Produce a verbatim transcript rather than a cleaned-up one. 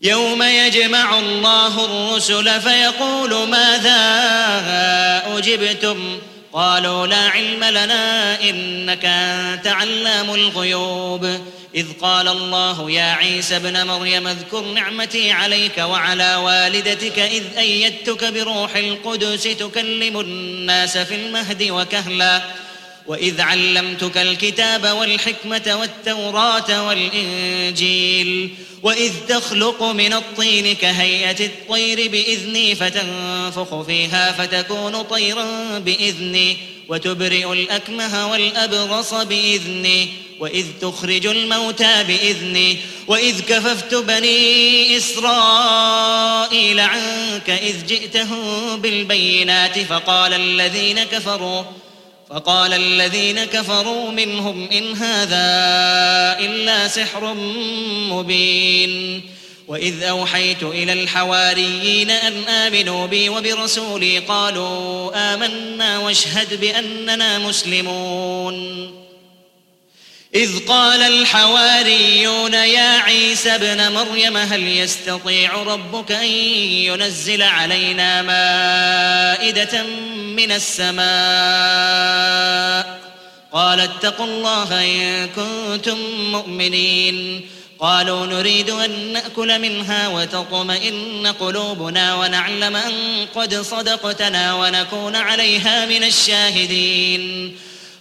يوم يجمع الله الرسل فيقول ماذا أجبتم قالوا لا علم لنا إنك أنت علام الغيوب إذ قال الله يا عيسى ابن مريم اذكر نعمتي عليك وعلى والدتك إذ أيدتك بروح القدس تكلم الناس في المهد وكهلا وإذ علمتك الكتاب والحكمة والتوراة والإنجيل وإذ تخلق من الطين كهيئة الطير بإذني فتنفخ فيها فتكون طيرا بإذني وتبرئ الأكمه والأبرص بإذني وإذ تخرج الموتى بإذني وإذ كففت بني إسرائيل عنك إذ جئتهم بالبينات فقال الذين كفروا فقال الذين كفروا منهم إن هذا إلا سحر مبين وإذ أوحيت إلى الحواريين أن آمنوا بي وبرسولي قالوا آمنا واشهد بأننا مسلمون إذ قال الحواريون يا عيسى ابن مريم هل يستطيع ربك أن ينزل علينا مائدة من السماء قال اتقوا الله إن كنتم مؤمنين قالوا نريد أن نأكل منها وتطمئن قلوبنا ونعلم أن قد صدقتنا ونكون عليها من الشاهدين